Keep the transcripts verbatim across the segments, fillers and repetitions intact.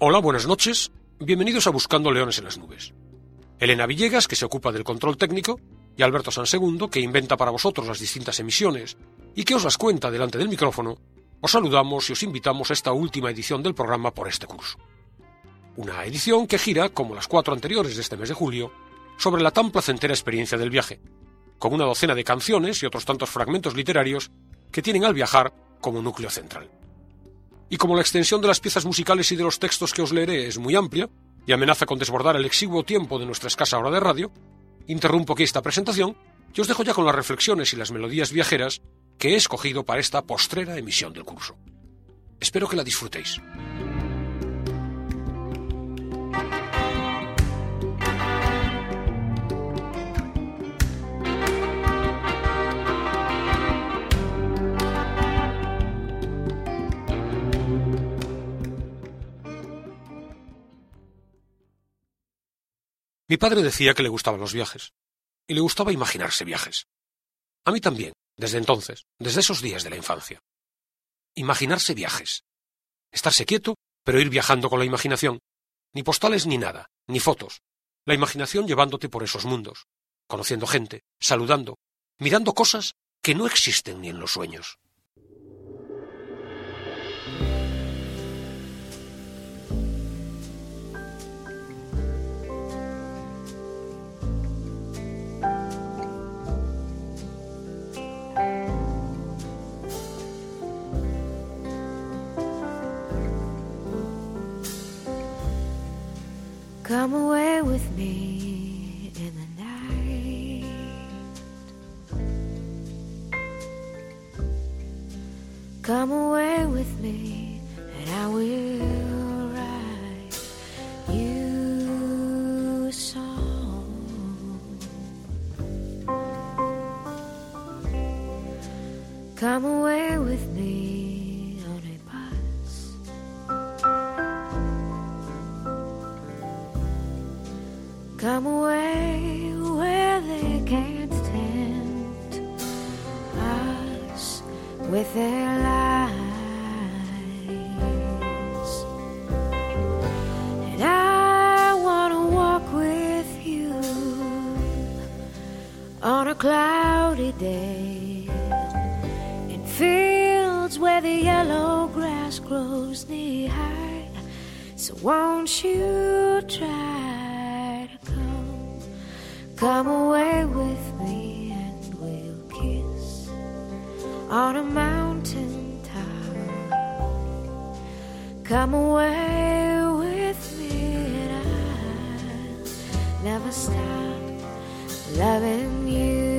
Hola, buenas noches. Bienvenidos a Buscando Leones en las Nubes. Elena Villegas, que se ocupa del control técnico, y Alberto Sansegundo, que inventa para vosotros las distintas emisiones y que os las cuenta delante del micrófono, os saludamos y os invitamos a esta última edición del programa por este curso. Una edición que gira, como las cuatro anteriores de este mes de julio, sobre la tan placentera experiencia del viaje, con una docena de canciones y otros tantos fragmentos literarios que tienen al viajar como núcleo central. Y como la extensión de las piezas musicales y de los textos que os leeré es muy amplia y amenaza con desbordar el exiguo tiempo de nuestra escasa hora de radio, interrumpo aquí esta presentación y os dejo ya con las reflexiones y las melodías viajeras que he escogido para esta postrera emisión del curso. Espero que la disfrutéis. Mi padre decía que le gustaban los viajes, y le gustaba imaginarse viajes. A mí también, desde entonces, desde esos días de la infancia. Imaginarse viajes. Estarse quieto, pero ir viajando con la imaginación. Ni postales ni nada, ni fotos. La imaginación llevándote por esos mundos, conociendo gente, saludando, mirando cosas que no existen ni en los sueños. Come away with me in the night. Come away with me and I will write you a song. Come away with me on a bus. Come away where they can't tempt us with their lies. And I want to walk with you on a cloudy day in fields where the yellow grass grows knee high. So won't you try? Come away with me and we'll kiss on a mountain top. Come away with me and I'll never stop loving you.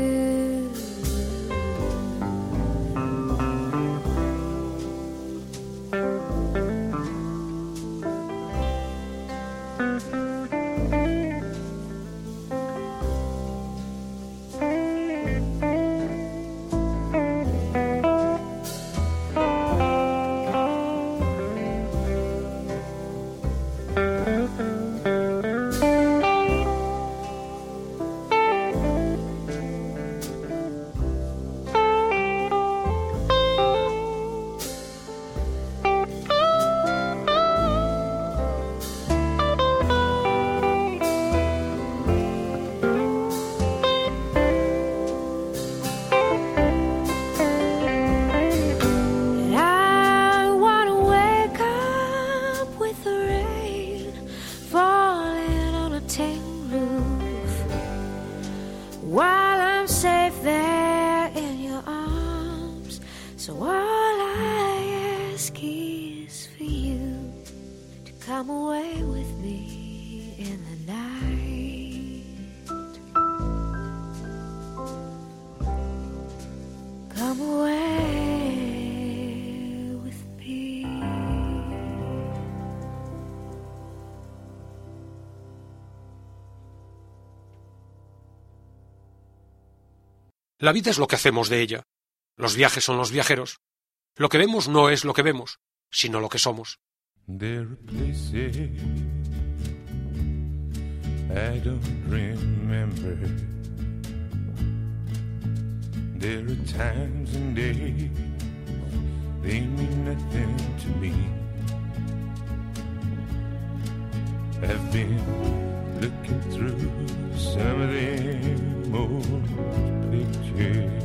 La vida es lo que hacemos de ella. Los viajes son los viajeros. Lo que vemos no es lo que vemos, sino lo que somos. There are places I don't remember. There are times and days they mean nothing to me. been looking through some of them old pictures.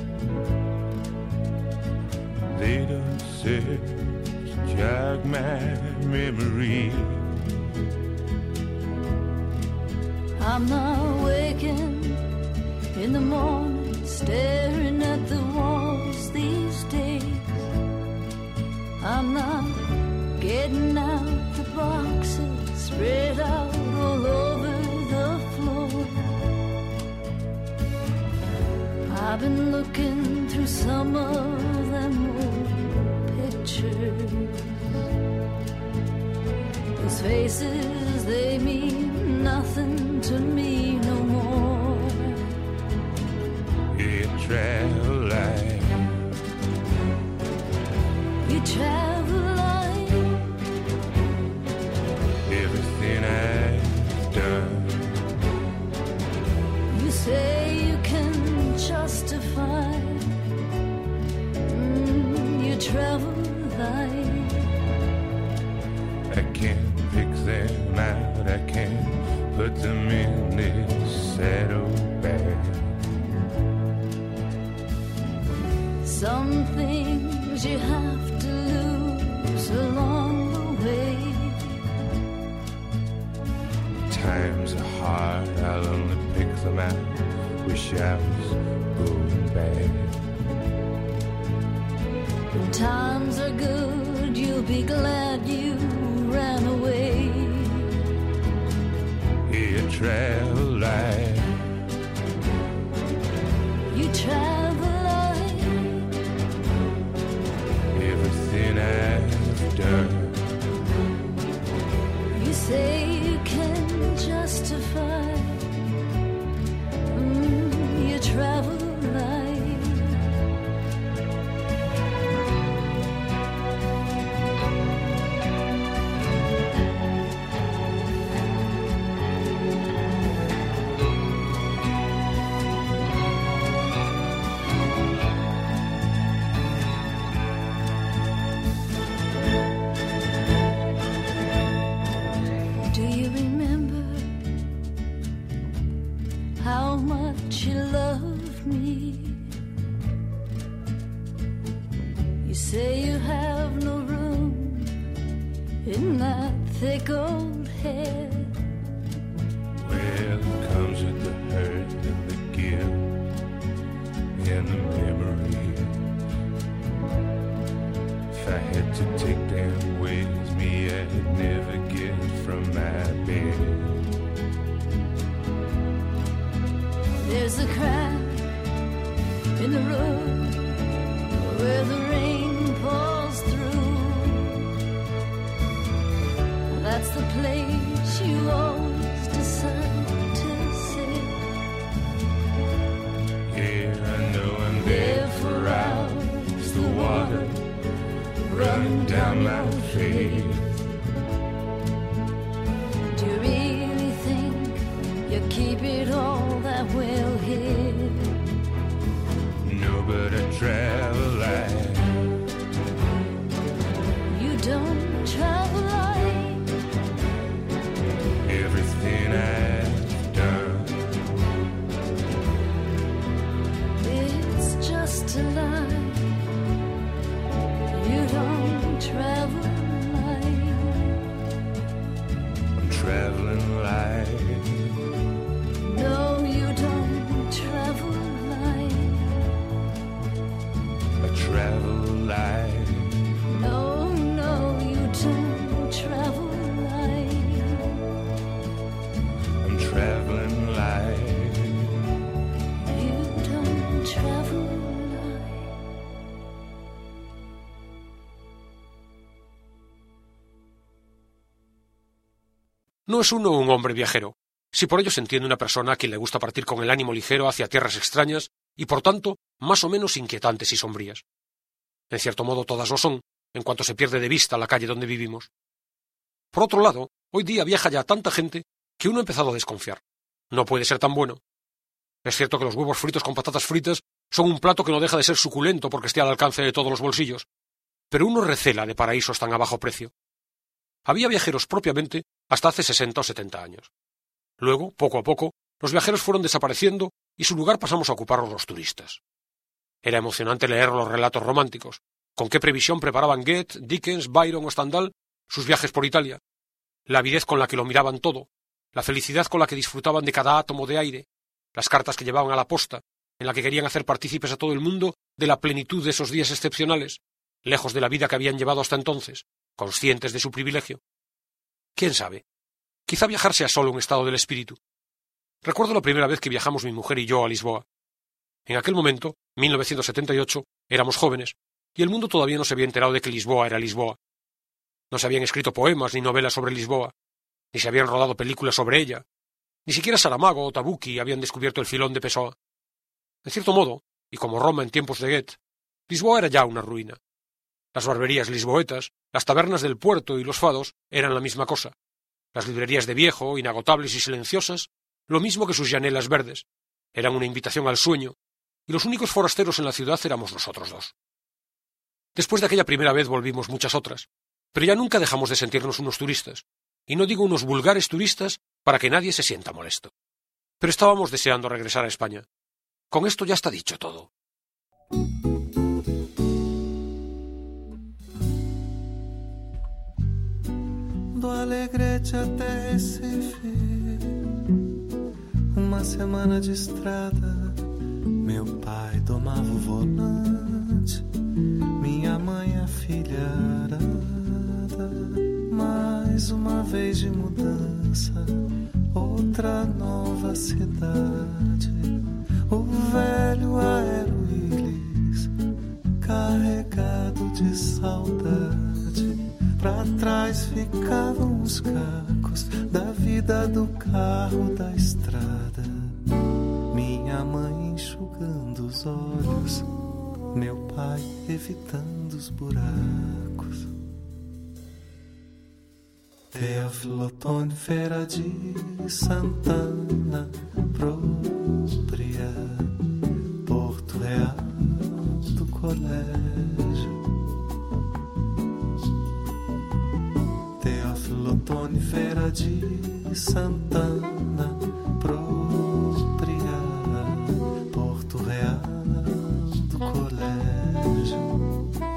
They don't serve to jog my memory. I'm not waking in the morning, staring at the walls these days. I'm not getting out the boxes spread out all over the floor. I've been looking through some of them old pictures. Those faces, they mean nothing to me no more. You travel light, You travel light, everything I've done. you say you can justify. Mm, you travel light, I can't fix them out, I can't put them in this saddlebag. some things you have to lose along the way. Times are hard, I'll only pick them out. Wish I was going back. When times are good, you'll be glad you ran away. You travel light, You travel light, everything I've done. you say you can justify. Mm, you travel light. Do you remember how much you loved me? You say you have no room in that thick old head. Well, it comes with the hurt and the guilt and the memory. If I had to take them with me, I'd never get from my bed. There's a crack in the road where the rain pours through. That's the place you always decide to sit. Yeah, I know I'm there for hours. The water running down my face. Do you really think you keep it all that well hid? No, but I travel light, You don't travel light, everything I've done. it's just a lie. You don't travel light. I'm traveling light, No, you don't travel light. I travel light, No, no, you don't travel light. I'm traveling light. You don't travel light. No es uno un hombre viajero, si por ello se entiende una persona a quien le gusta partir con el ánimo ligero hacia tierras extrañas y, por tanto, más o menos inquietantes y sombrías. En cierto modo todas lo son, en cuanto se pierde de vista la calle donde vivimos. Por otro lado, hoy día viaja ya tanta gente que uno ha empezado a desconfiar. No puede ser tan bueno. Es cierto que los huevos fritos con patatas fritas son un plato que no deja de ser suculento porque esté al alcance de todos los bolsillos, pero uno recela de paraísos tan a bajo precio. Había viajeros propiamente hasta hace sesenta o setenta años. Luego, poco a poco, los viajeros fueron desapareciendo y su lugar pasamos a ocuparlos los turistas. Era emocionante leer los relatos románticos, con qué previsión preparaban Goethe, Dickens, Byron o Stendhal sus viajes por Italia, la avidez con la que lo miraban todo, la felicidad con la que disfrutaban de cada átomo de aire, las cartas que llevaban a la posta, en la que querían hacer partícipes a todo el mundo de la plenitud de esos días excepcionales, lejos de la vida que habían llevado hasta entonces, conscientes de su privilegio. ¿Quién sabe? Quizá viajar sea solo un estado del espíritu. Recuerdo la primera vez que viajamos mi mujer y yo a Lisboa. En aquel momento, mil novecientos setenta y ocho, éramos jóvenes, y el mundo todavía no se había enterado de que Lisboa era Lisboa. No se habían escrito poemas ni novelas sobre Lisboa, ni se habían rodado películas sobre ella, ni siquiera Saramago o Tabucchi habían descubierto el filón de Pessoa. En cierto modo, y como Roma en tiempos de Goethe, Lisboa era ya una ruina. Las barberías lisboetas, las tabernas del puerto y los fados eran la misma cosa. Las librerías de viejo, inagotables y silenciosas, lo mismo que sus llanelas verdes, eran una invitación al sueño, y los únicos forasteros en la ciudad éramos nosotros dos. Después de aquella primera vez volvimos muchas otras, pero ya nunca dejamos de sentirnos unos turistas, y no digo unos vulgares turistas para que nadie se sienta molesto. Pero estábamos deseando regresar a España. Con esto ya está dicho todo. Do Alegrete até Recife, uma semana de estrada. Meu pai domava o volante, minha mãe a filha arada. Mais uma vez de mudança, outra nova cidade. O velho Aeroílis, carregado de saudade. Pra trás ficavam os cacos da vida, do carro, da estrada. Minha mãe enxugando os olhos, meu pai evitando os buracos. Teófilo Otoni, Feira de Santana, Própria, Porto Real do Colégio. Teófilo Otoni, Feira de Santana, Própria, Porto Real do Colégio.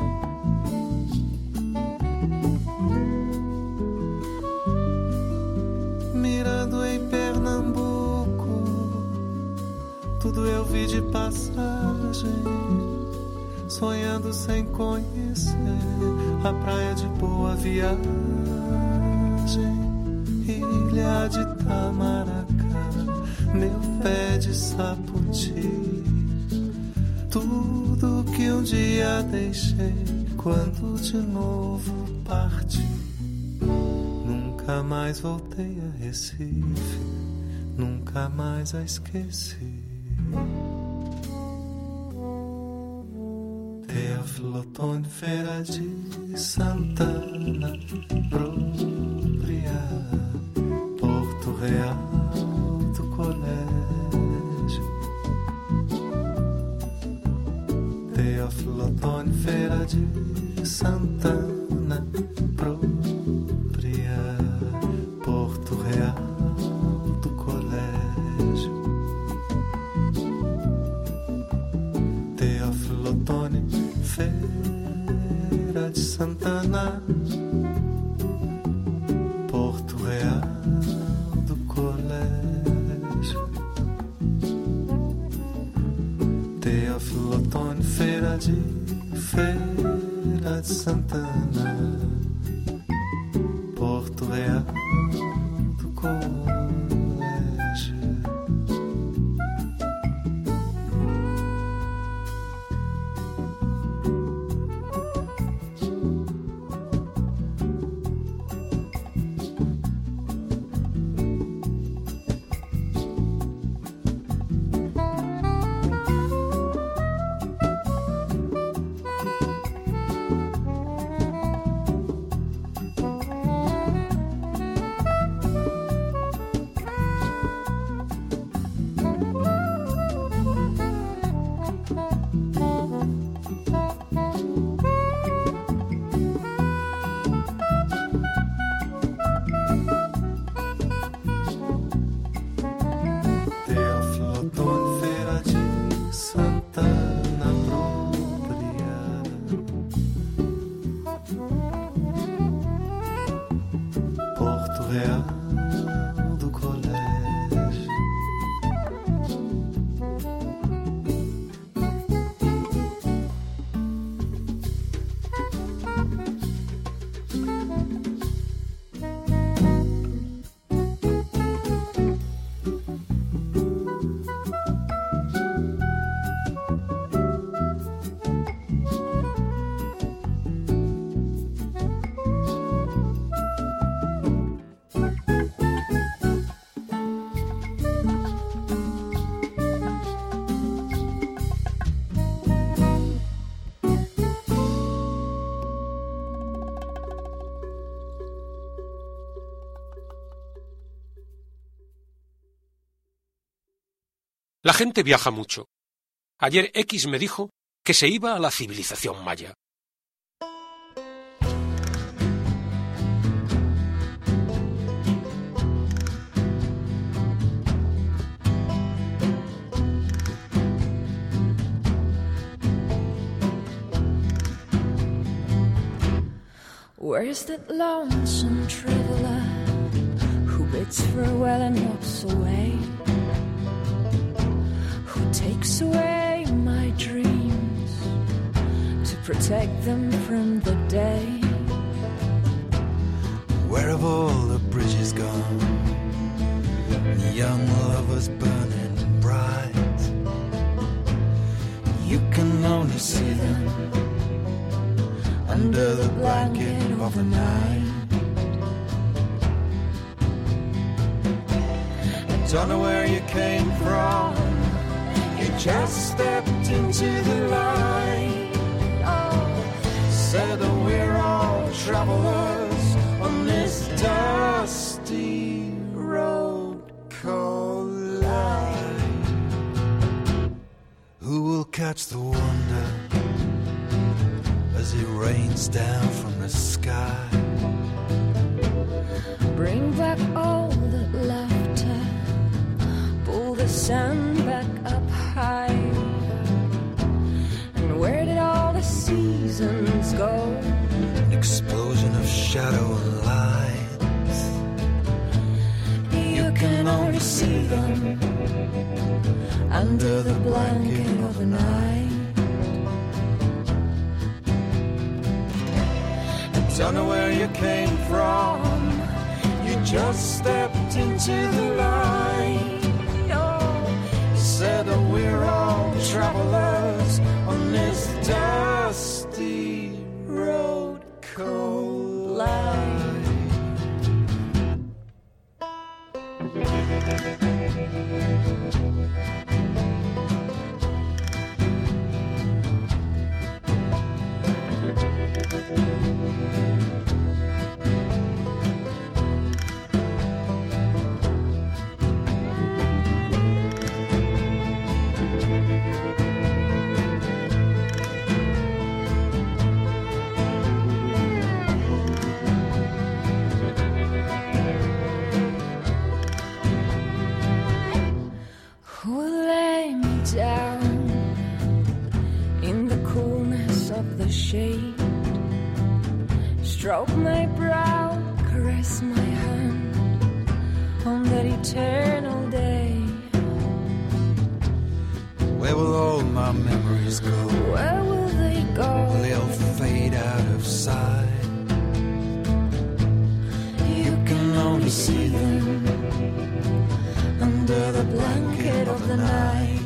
Mirando em Pernambuco, tudo eu vi de passagem, sonhando sem conhecer a praia de Boa Viagem, ilha de Tamaracá, meu pé de Saputi, tudo que um dia deixei quando de novo parti. Nunca mais voltei a Recife, nunca mais a esqueci. Teófilo Otoni, Feira de Santana, Própria, Porto Real do Colégio. Teófilo Otoni, Feira de Santana, Própria, Porto Real do Colégio. Teófilo Otoni, Feira de Santana, Porto Real do Colégio. Teófilo Otoni, Feira de Feira de Santana, Porto Real do Colégio. La gente viaja mucho. Ayer X me dijo que se iba a la civilización maya. Where's that lonesome traveler who bids farewell and walks away? Who takes away my dreams to protect them from the day? Where have all the bridges gone? The young lovers burning bright. You can only see them under the blanket of the night. I don't know where you came from. You just stepped into the light. Oh, said that we're all travelers on this dusty road called life. Who will catch the wonder as it rains down from the sky? Bring back all that laughter, pull the sun back up high. And where did all the seasons go? An explosion of shadow and light. You can only see them under the blanket of the night. Don't know where you came from. You just stepped into the light. Oh, you said that we're all travelers on this dusty road called life. Stroke my brow, caress my hand on that eternal day. Where will all my memories go? Where will they go? Will they all fade out of sight? You can only see them under the blanket of the night.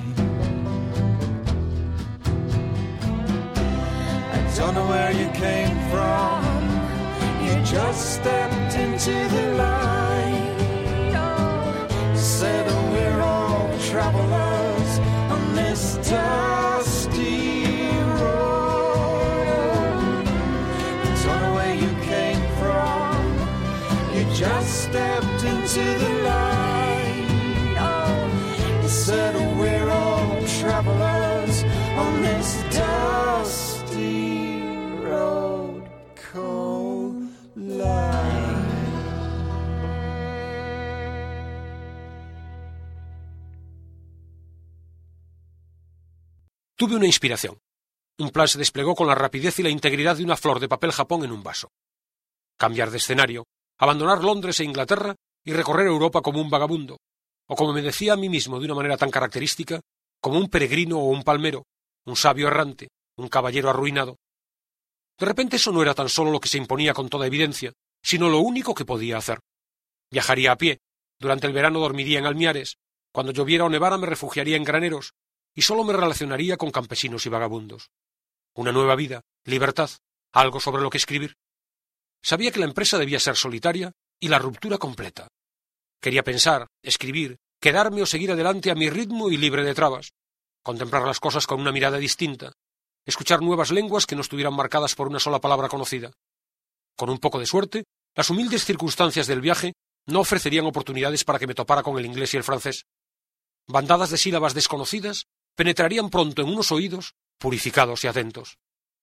I don't know where you came from. You just stepped into the light. Oh, said that we're all travelers on this dusty road. I don't know where you came from. You just stepped into the light. Oh, said that we're all travelers on this dusty road called life. Tuve una inspiración. Un plan se desplegó con la rapidez y la integridad de una flor de papel Japón en un vaso. Cambiar de escenario, abandonar Londres e Inglaterra y recorrer Europa como un vagabundo, o como me decía a mí mismo de una manera tan característica, como un peregrino o un palmero, un sabio errante, un caballero arruinado. De repente eso no era tan solo lo que se imponía con toda evidencia, sino lo único que podía hacer. Viajaría a pie, durante el verano dormiría en almiares, cuando lloviera o nevara me refugiaría en graneros, y solo me relacionaría con campesinos y vagabundos. Una nueva vida, libertad, algo sobre lo que escribir. Sabía que la empresa debía ser solitaria y la ruptura completa. Quería pensar, escribir, quedarme o seguir adelante a mi ritmo y libre de trabas, contemplar las cosas con una mirada distinta, escuchar nuevas lenguas que no estuvieran marcadas por una sola palabra conocida. Con un poco de suerte, las humildes circunstancias del viaje no ofrecerían oportunidades para que me topara con el inglés y el francés. bandadas de sílabas desconocidas penetrarían pronto en unos oídos purificados y atentos.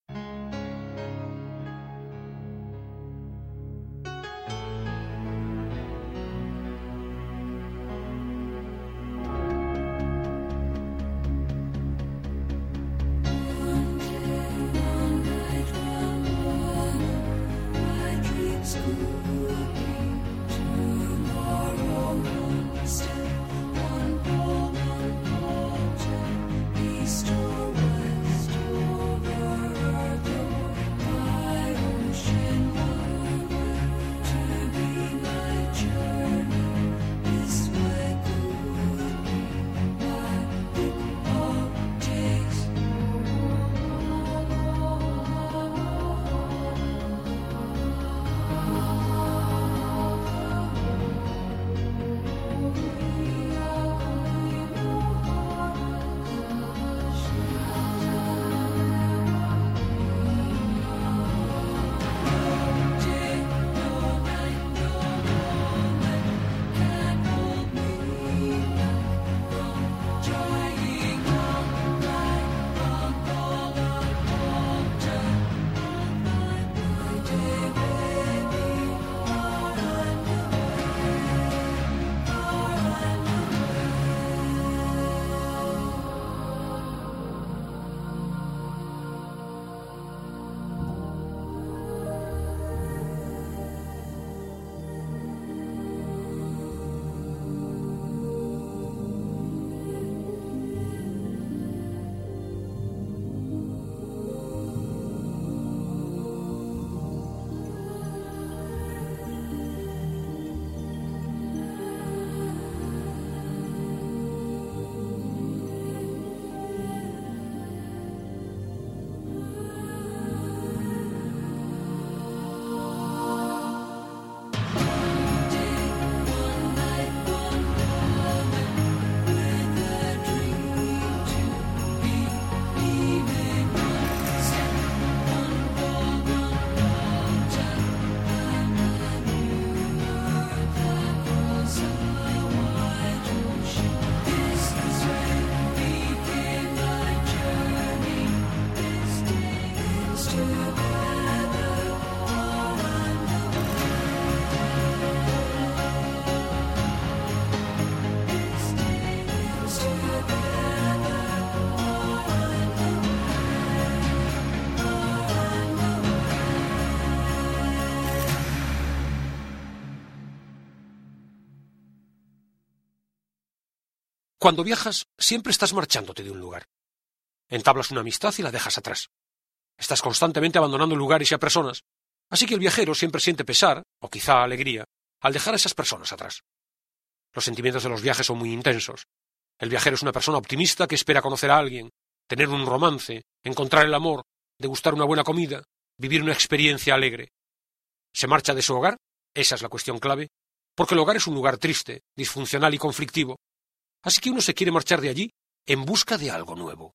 Cuando viajas, siempre estás marchándote de un lugar. Entablas una amistad y la dejas atrás. Estás constantemente abandonando lugares y a personas, así que el viajero siempre siente pesar, o quizá alegría, al dejar a esas personas atrás. Los sentimientos de los viajes son muy intensos. El viajero es una persona optimista que espera conocer a alguien, tener un romance, encontrar el amor, degustar una buena comida, vivir una experiencia alegre. ¿Se marcha de su hogar? Esa es la cuestión clave, porque el hogar es un lugar triste, disfuncional y conflictivo. Así que uno se quiere marchar de allí en busca de algo nuevo.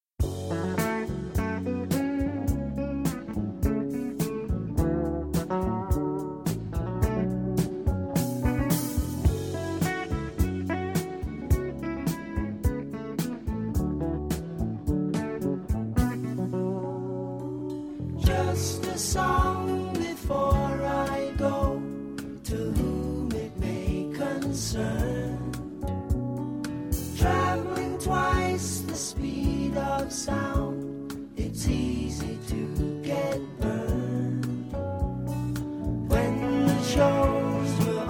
Just a song before I go, to whom it may concern. Traveling twice the speed of sound, it's easy to get burned. When the shows were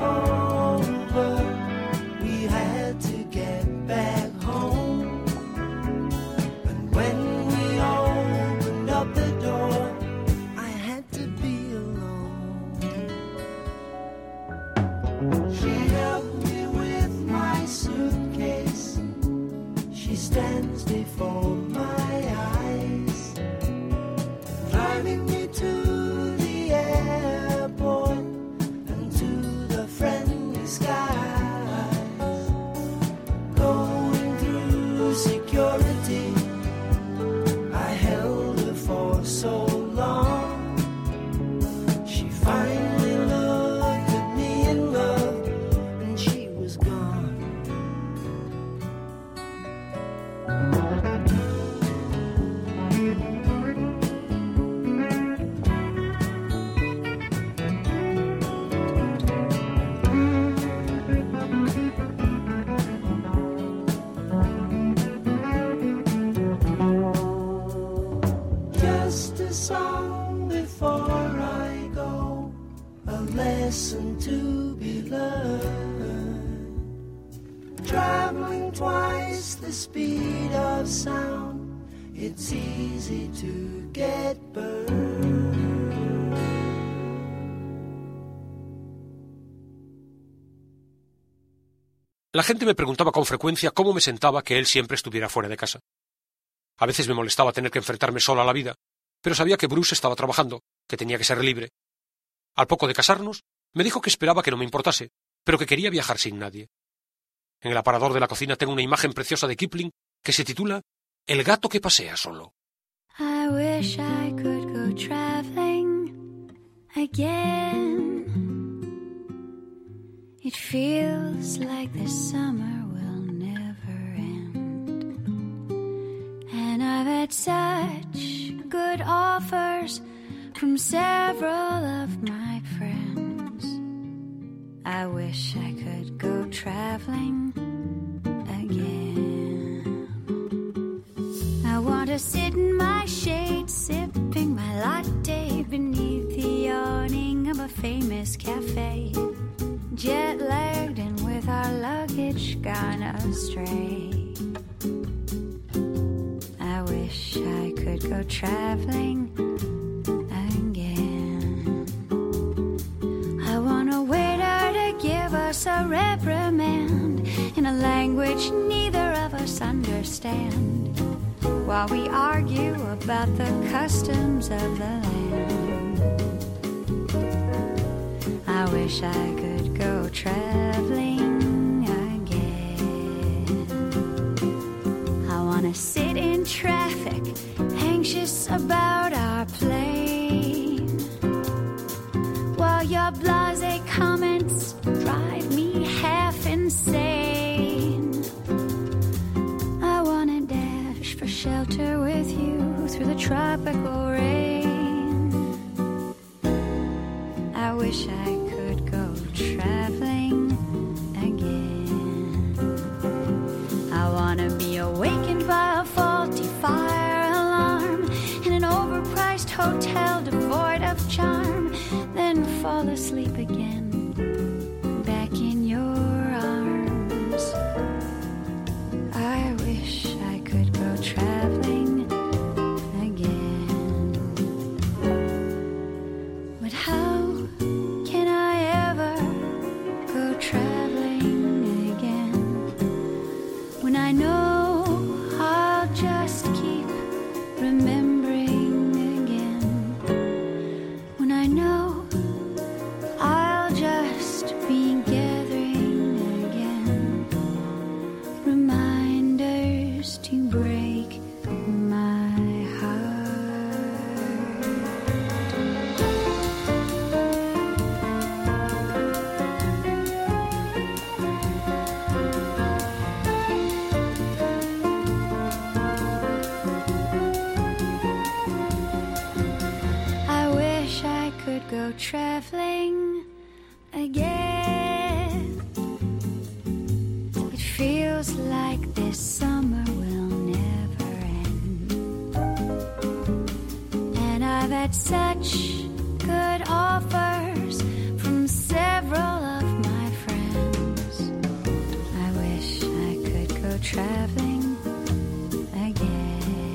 over, we had to get back home. And when we opened up the door, I had to be alone. She helped me with lesson to be learned. Traveling twice the speed of sound, it's easy to get burned. La gente me preguntaba con frecuencia cómo me sentaba que él siempre estuviera fuera de casa. A veces me molestaba tener que enfrentarme solo a la vida, pero sabía que Bruce estaba trabajando, que tenía que ser libre. Al poco de casarnos, me dijo que esperaba que no me importase, pero que quería viajar sin nadie. En el aparador de la cocina tengo una imagen preciosa de Kipling que se titula El gato que pasea solo. I wish I could go traveling again. It feels like the summer will never end. And I've had such good offers from several of my friends. I wish I could go traveling again. I want to sit in my shade, sipping my latte beneath the awning of a famous cafe. Jet-lagged and with our luggage gone astray. I wish I could go traveling again. I want a waiter to give us a reprimand in a language neither of us understand, while we argue about the customs of the land. I wish I could go traveling again. I wanna sit in traffic, anxious about our plane, while your blasé comments drive me half insane. I wanna dash for shelter with you through the tropical rain. I wish I could go traveling again. I wanna be awakened by a faulty fire alarm in an overpriced hotel devoid of charm, then fall asleep again back in your arms. I wish I could go traveling again. But how can I ever go traveling again when I know I'll just keep remembering again, when I know I'll just be gathering again reminders to break my heart. I wish I could go traveling again. It feels like this summer will never end. And I've had such good offers from several of my friends. I wish I could go traveling again.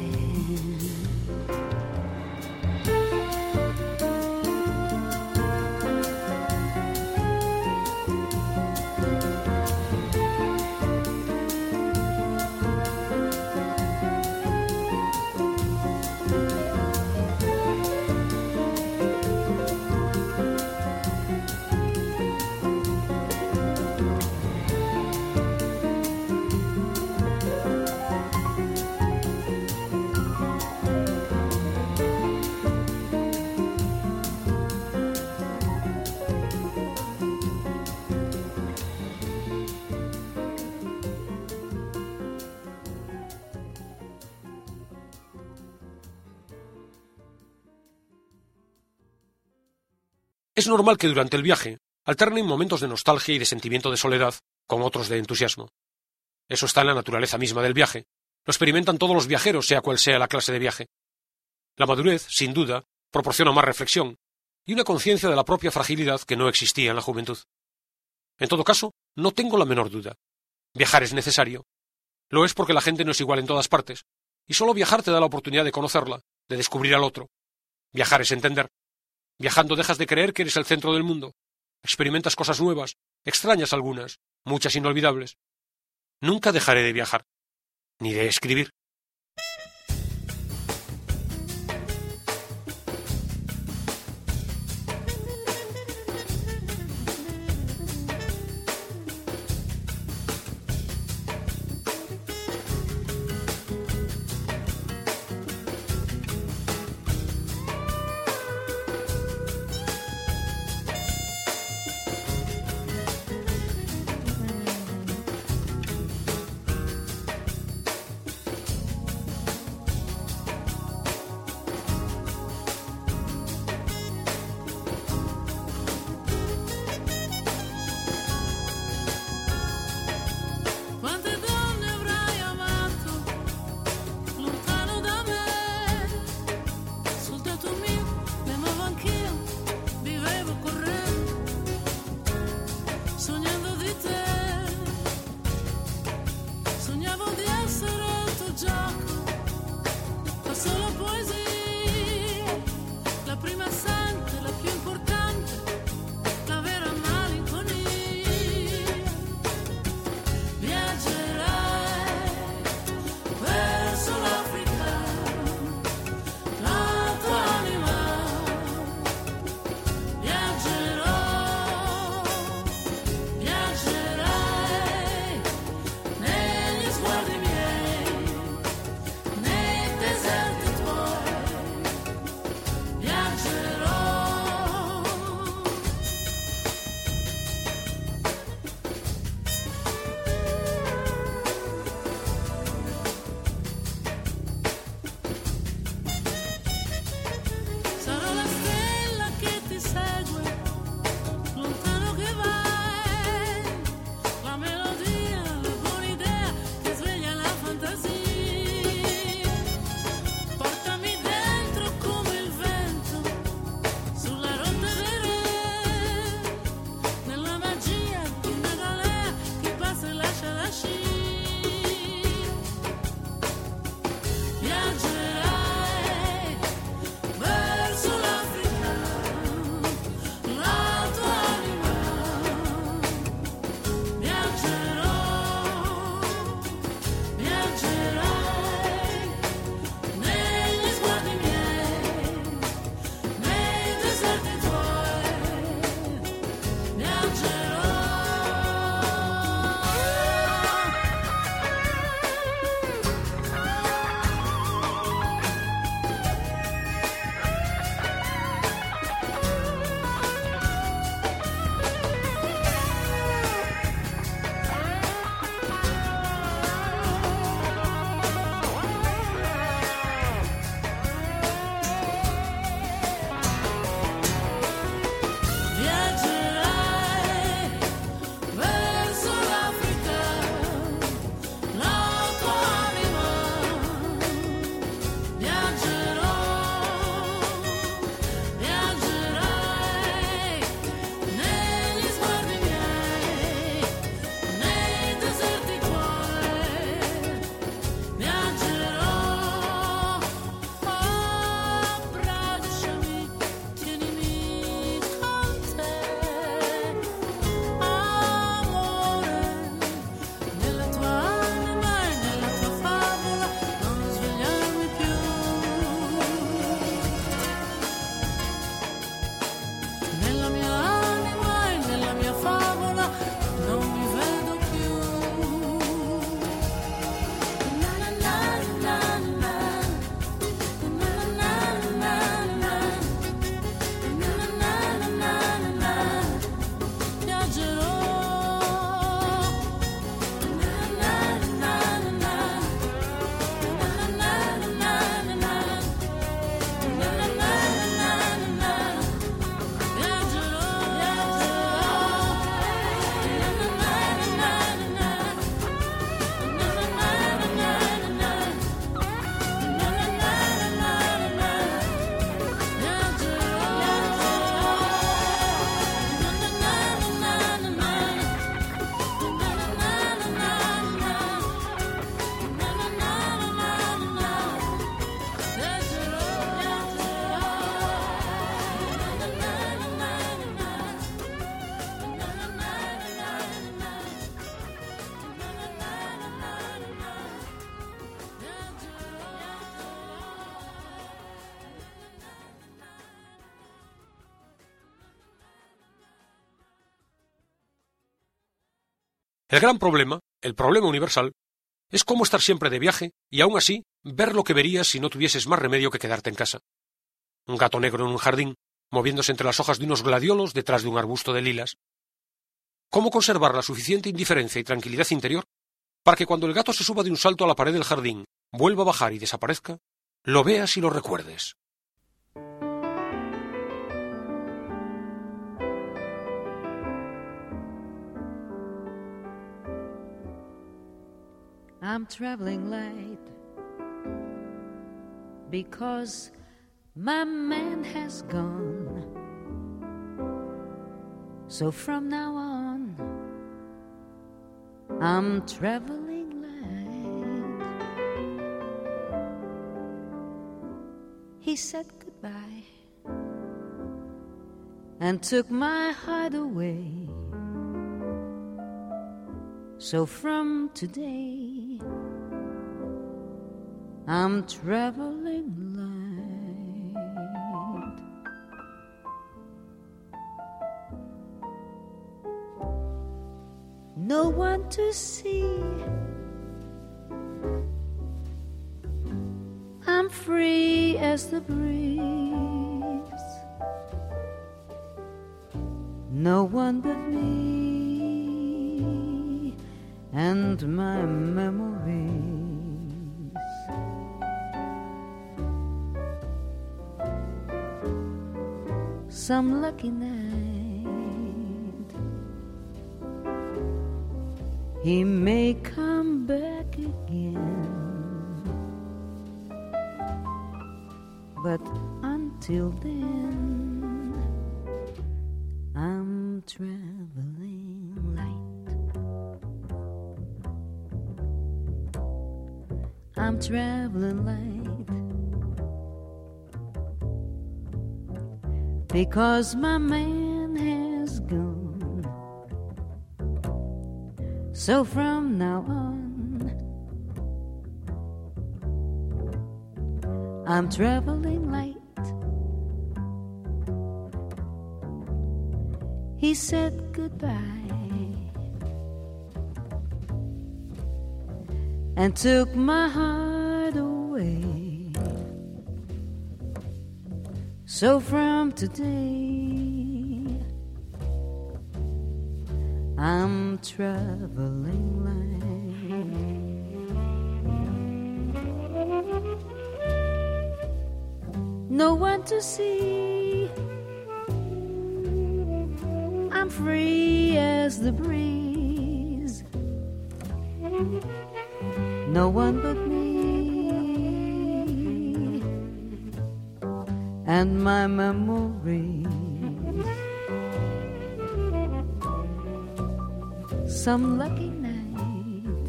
Es normal que durante el viaje alternen momentos de nostalgia y de sentimiento de soledad con otros de entusiasmo. Eso está en la naturaleza misma del viaje. Lo experimentan todos los viajeros, sea cual sea la clase de viaje. La madurez, sin duda, proporciona más reflexión, y una conciencia de la propia fragilidad que no existía en la juventud. En todo caso, no tengo la menor duda. Viajar es necesario. Lo es porque la gente no es igual en todas partes, y solo viajar te da la oportunidad de conocerla, de descubrir al otro. Viajar es entender. Viajando dejas de creer que eres el centro del mundo. Experimentas cosas nuevas, extrañas algunas, muchas inolvidables. Nunca dejaré de viajar, ni de escribir. El gran problema, el problema universal, es cómo estar siempre de viaje y aún así ver lo que verías si no tuvieses más remedio que quedarte en casa. Un gato negro en un jardín, moviéndose entre las hojas de unos gladiolos detrás de un arbusto de lilas. ¿Cómo conservar la suficiente indiferencia y tranquilidad interior para que cuando el gato se suba de un salto a la pared del jardín, vuelva a bajar y desaparezca, lo veas y lo recuerdes? I'm traveling light because my man has gone. So from now on, I'm traveling light. He said goodbye and took my heart away. So from today, I'm traveling light. No one to see. I'm free as the breeze. No one but me and my memories. Some lucky night he may come back again, but until then I'm traveling light. I'm traveling light because my man has gone. So from now on, I'm traveling light. He said goodbye and took my heart away. So from today, I'm traveling light. No one to see. I'm free as the breeze. No one but me and my memories. Some lucky night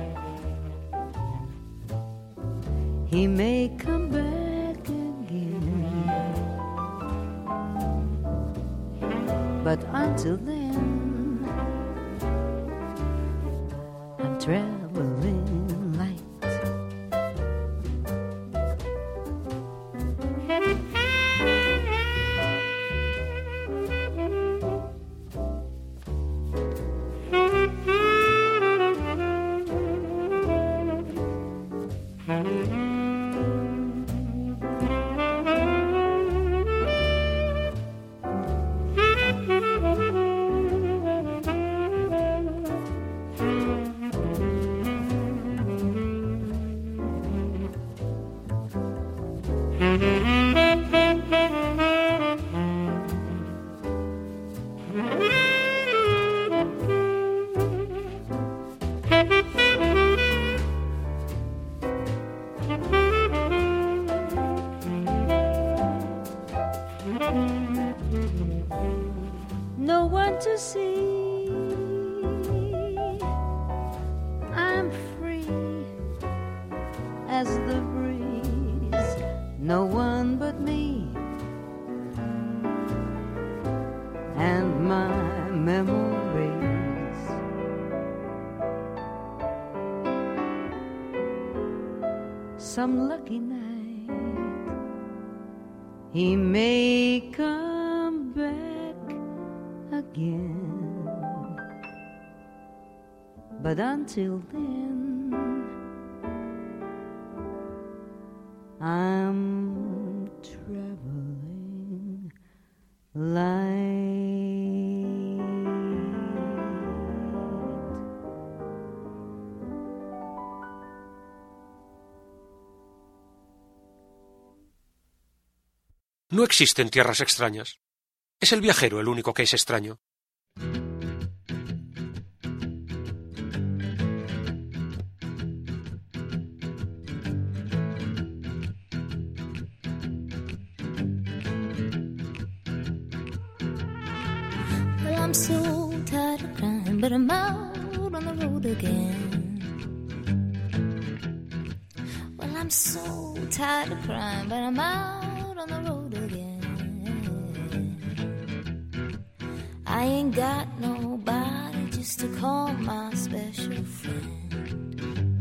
he may come back again, but until then I'm traveling light. No one to see. I'm free as the breeze. No one but me and my memories. Some lucky night he may come back again, But until then, I'm traveling light. No existen tierras extrañas. Es el viajero el único que es extraño. Well, I'm so tired of crying, but I'm out on the road again. Well, I'm so tired of crying, but I'm out on the road again. I ain't got nobody just to call my special friend.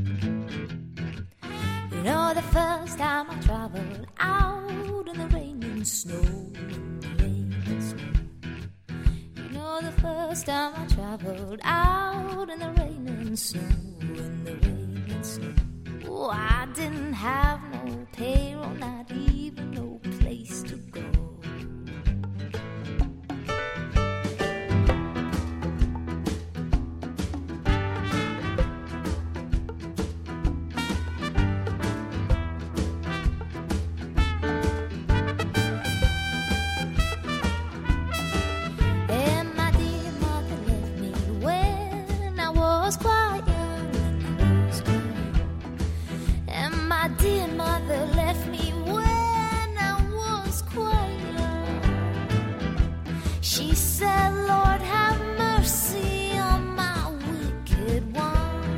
You know, the first time I traveled out in the rain and snow, in the rain and snow. You know, the first time I traveled out in the rain and snow, in the rain and snow. Oh, I didn't have no payroll, not even no place to go. And my dear mother left me when I was quite young, when I was quite young. And my dear mother left me when I was quite young. She said, Lord, have mercy on my wicked one.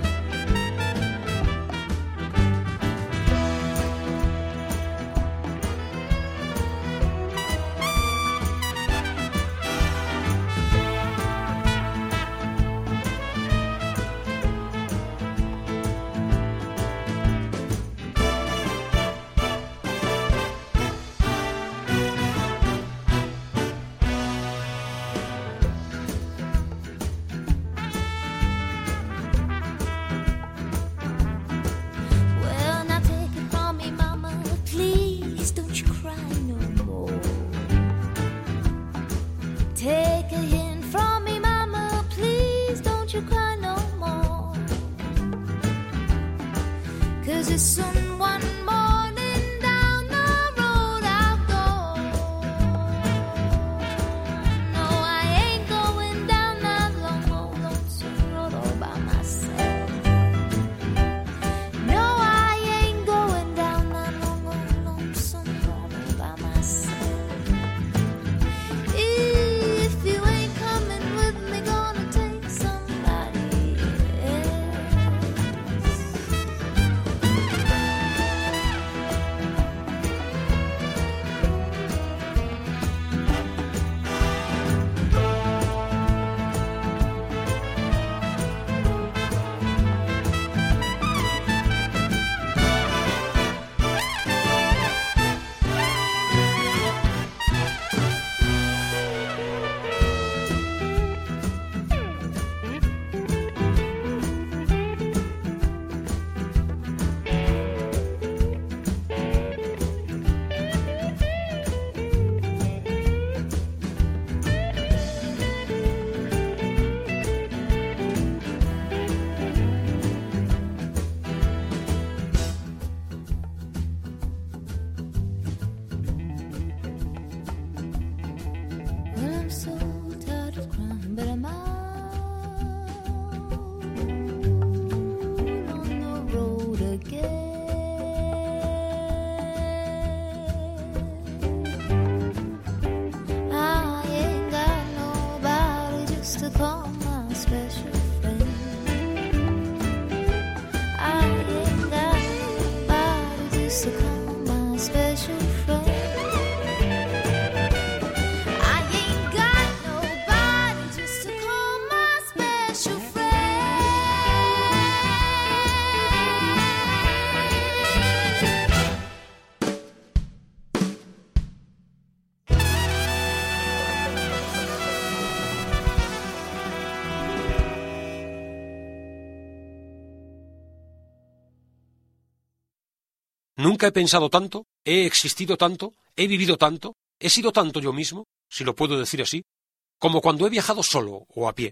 Well, now take it from me, mama, please don't you cry no more. Take a hint from me, mama, please don't you cry no more. 'Cause it's soon one morning down the road I'll go. No, I ain't going down that long, old lonesome road all by myself. No, I ain't going down that long, old lonesome road all by myself. If you ain't coming with me, gonna take somebody else. Well, I'm so tired of crying, but I'm out on the road again. I ain't got nobody just to call my special friend. I ain't got nobody just to call my special friend. I ain't got nobody just to call my special friend. Nunca he pensado tanto, he existido tanto, he vivido tanto, he sido tanto yo mismo, si lo puedo decir así, como cuando he viajado solo o a pie.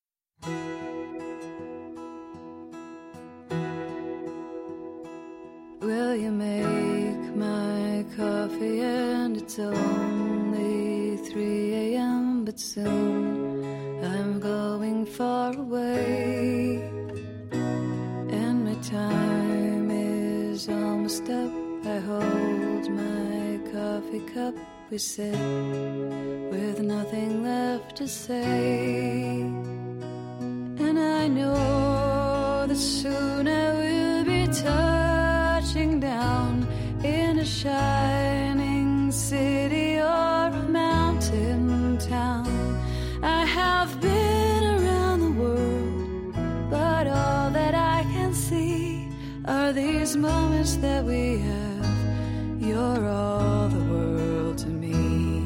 Will you make my coffee? And it's only three a.m. but soon I'm going far away, and my time is almost up. I hold my coffee cup, we sit with nothing left to say, and I know that soon I will be touching down in a shining city or a mountain town. I have been around the world, but all that I can see are these moments that we have. You're all the world to me.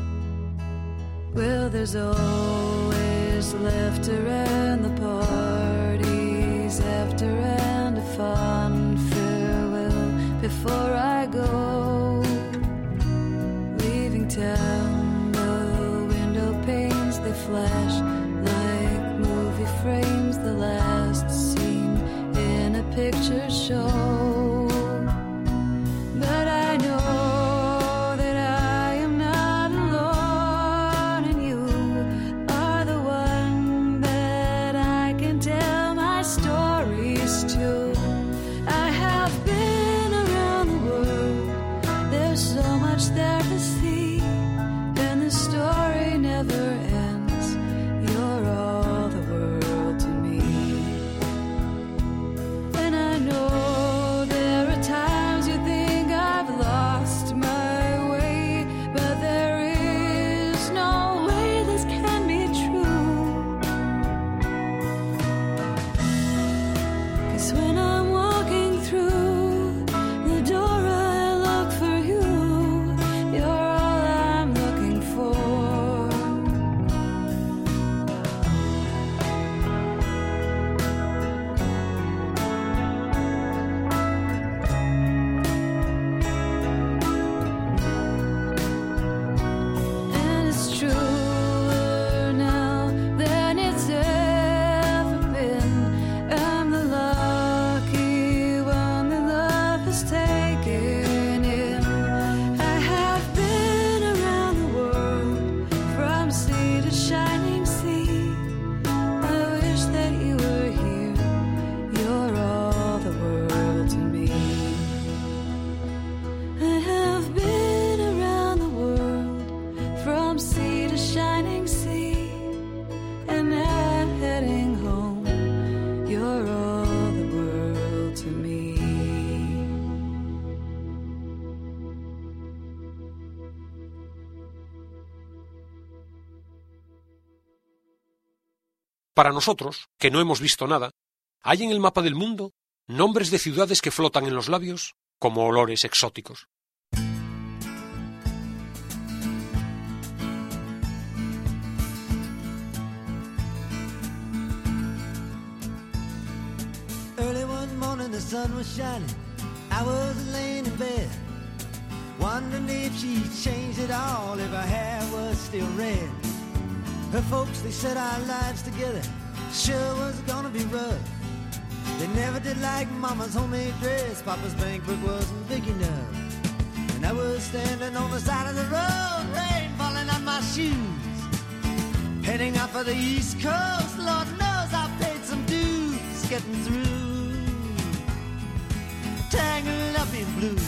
Well, there's always laughter and the parties after, and a fond farewell before I go. Leaving town, the window panes, they flash like movie frames, the last scene in a picture show. But I know that I am not alone, and you are the one that I can tell my stories to. I have been around the world, there's so much there to see, and the story never ends. You're all the world to me. And I know there are times you think I've lost my way, but there is no way this can be true. 'Cause when I'm walking through the door I look for you, you're all I'm looking for. And it's truer now than it's ever been. I'm the lucky one that love has taken in. I have been around the world, from sea to shining sea. I wish that you were here. You're all the world to me. I have been around the world, from sea to shining sea, and now heading home. You're all the world to me. Para nosotros, que no hemos visto nada, hay en el mapa del mundo nombres de ciudades que flotan en los labios como olores exóticos. Early one morning the sun was shining, I was laying in bed, wondering if she'd changed it all, if her hair was still red. Her folks, they said our lives together sure was gonna be rough. They never did like Mama's homemade dress, Papa's bank book wasn't big enough. And I was standing on the side of the road, rain falling on my shoes, heading out for the East Coast. Lord knows I paid some dues getting through, tangled up in blue.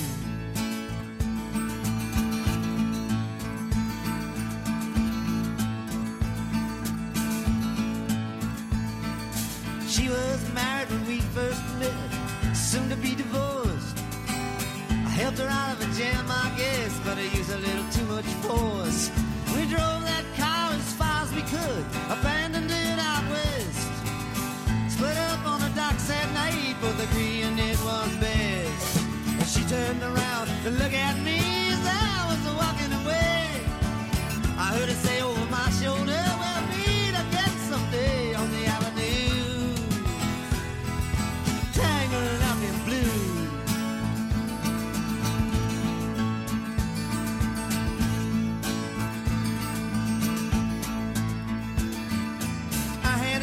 She was married when we first met, soon to be divorced. I helped her out of a jam, I guess, but I used a little too much force. We drove that car as far as we could, abandoned it out west. Split up on the docks at night, both agreeing it was best. And she turned around to look at me as I was walking away. I heard her say over my shoulder, we'll meet again someday on the avenue, tangled up in blue.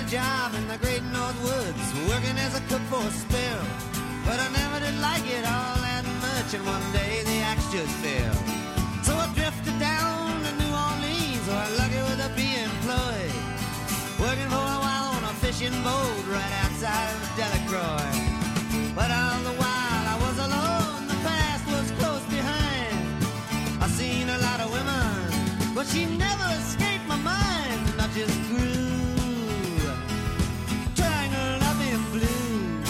a job in the great North Woods, working as a cook for a spell. But I never did like it all that much, and one day the axe just fell. So I drifted down to New Orleans, where lucky with a be employed, working for a while on a fishing boat right outside of Delacroix. But all the while I was alone, the past was close behind. I seen a lot of women, but she never escaped my mind, and I just grew, triangle up in blue.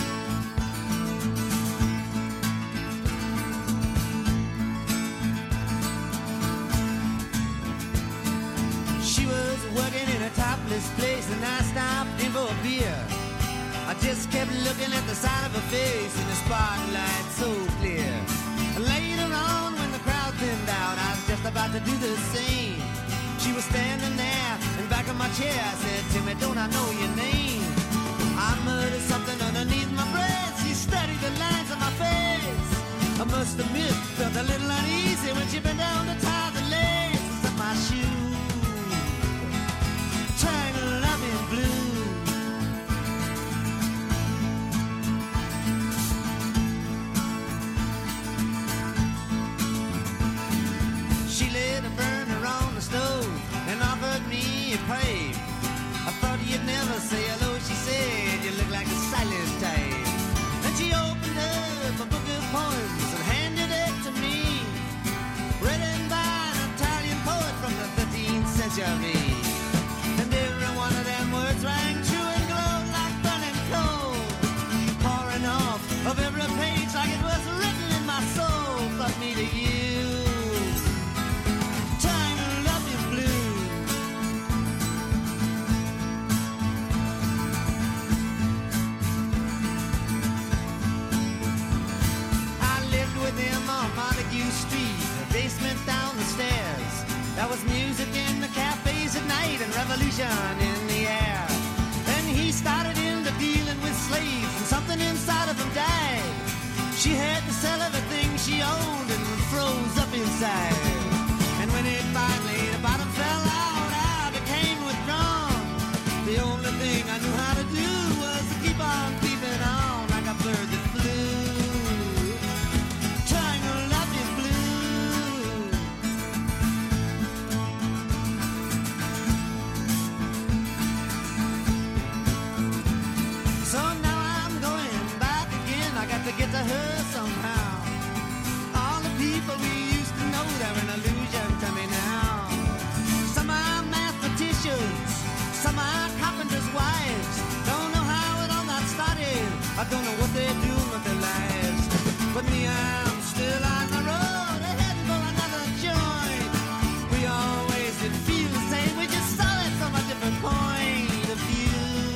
She was working in a topless place, and I stopped in for a beer. I just kept looking at the side of her face in the spotlight so clear. Later on, when the crowd thinned out, I was just about to do the same. She was standing there in back of my chair. I said, Timmy, don't I know your name? I muttered something underneath my breath. She studied the lines on my face. I must admit, felt a little uneasy when she bent down to tie the laces of my shoe. Triangle up in blue. She lit a burner on the stove and offered me a pipe. I thought you'd never say hello, she said, you look like a silent type. And she opened up a book of poems and handed it to me, written by an Italian poet from the thirteenth century. And every one of them words rang true and glowed like burning coal, pouring off of every page like it was written in my soul. Fuck me to you. Street, a basement down the stairs. There was music in the cafes at night and revolution in the air. Then he started into dealing with slaves, and something inside of him died. She had to sell everything she owned and froze up inside. And when it finally, the bottom fell out, I became withdrawn. The only thing I knew how to do was to keep on keeping on like a bird that flew. To get to her somehow. All the people we used to know, they're an illusion to me now. Some are mathematicians, some are carpenters' wives. Don't know how it all got started, I don't know what they're doing with their lives. But me, I'm still on the road, ahead for another joint. We always did feel the same, we just saw it from a different point of view.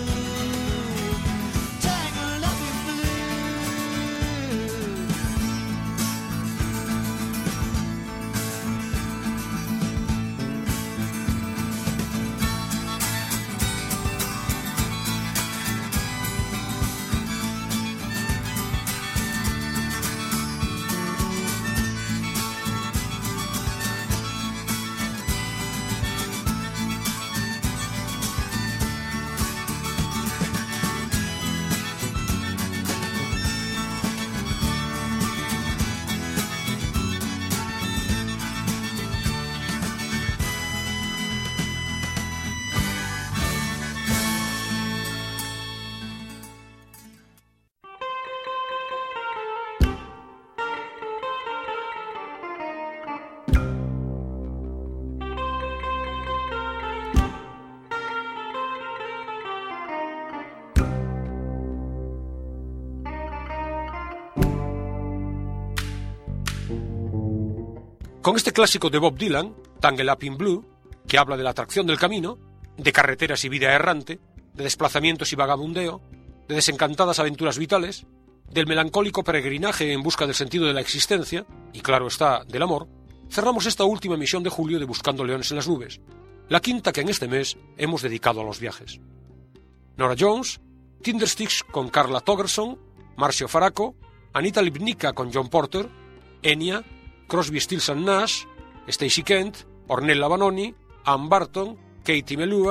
Con este clásico de Bob Dylan, Tangled Up in Blue, que habla de la atracción del camino, de carreteras y vida errante, de desplazamientos y vagabundeo, de desencantadas aventuras vitales, del melancólico peregrinaje en busca del sentido de la existencia, y claro está, del amor, cerramos esta última emisión de julio de Buscando Leones en las Nubes, la quinta que en este mes hemos dedicado a los viajes. Nora Jones, Tindersticks con Carla Togerson, Marcio Faraco, Anita Lipnicka con John Porter, Enya, Crosby, Stills and Nash, Stacey Kent, Ornella Vanoni, Ann Barton, Katie Melua,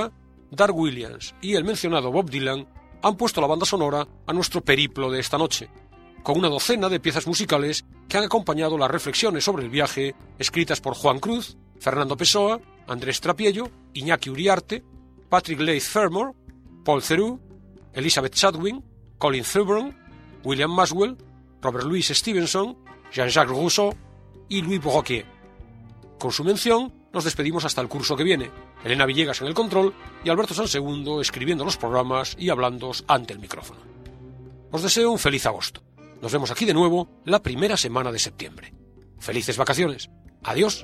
Dar Williams y el mencionado Bob Dylan han puesto la banda sonora a nuestro periplo de esta noche, con una docena de piezas musicales que han acompañado las reflexiones sobre el viaje escritas por Juan Cruz, Fernando Pessoa, Andrés Trapiello, Iñaki Uriarte, Patrick Leigh Fermor, Paul Theroux, Elizabeth Chadwin, Colin Thurburn, William Maswell, Robert Louis Stevenson, Jean-Jacques Rousseau y Louis Broquier. Con su mención, nos despedimos hasta el curso que viene. Elena Villegas en el control y Alberto Sansegundo escribiendo los programas y hablándoos ante el micrófono. Os deseo un feliz agosto. Nos vemos aquí de nuevo la primera semana de septiembre. ¡Felices vacaciones! ¡Adiós!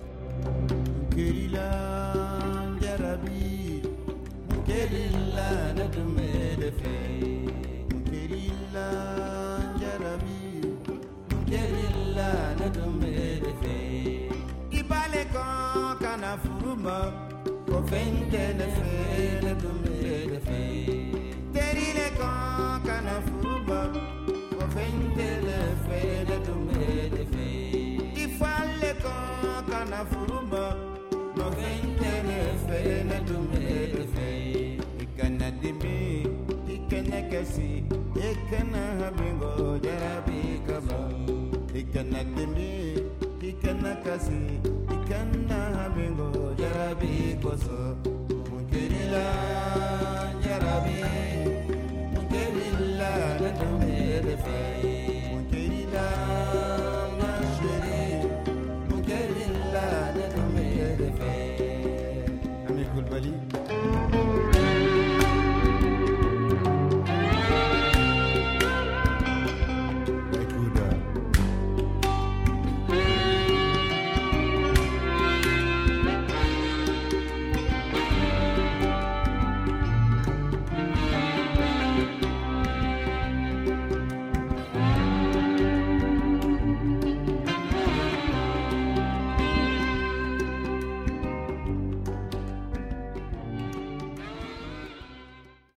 Ikana bingo jarabi koso mukirila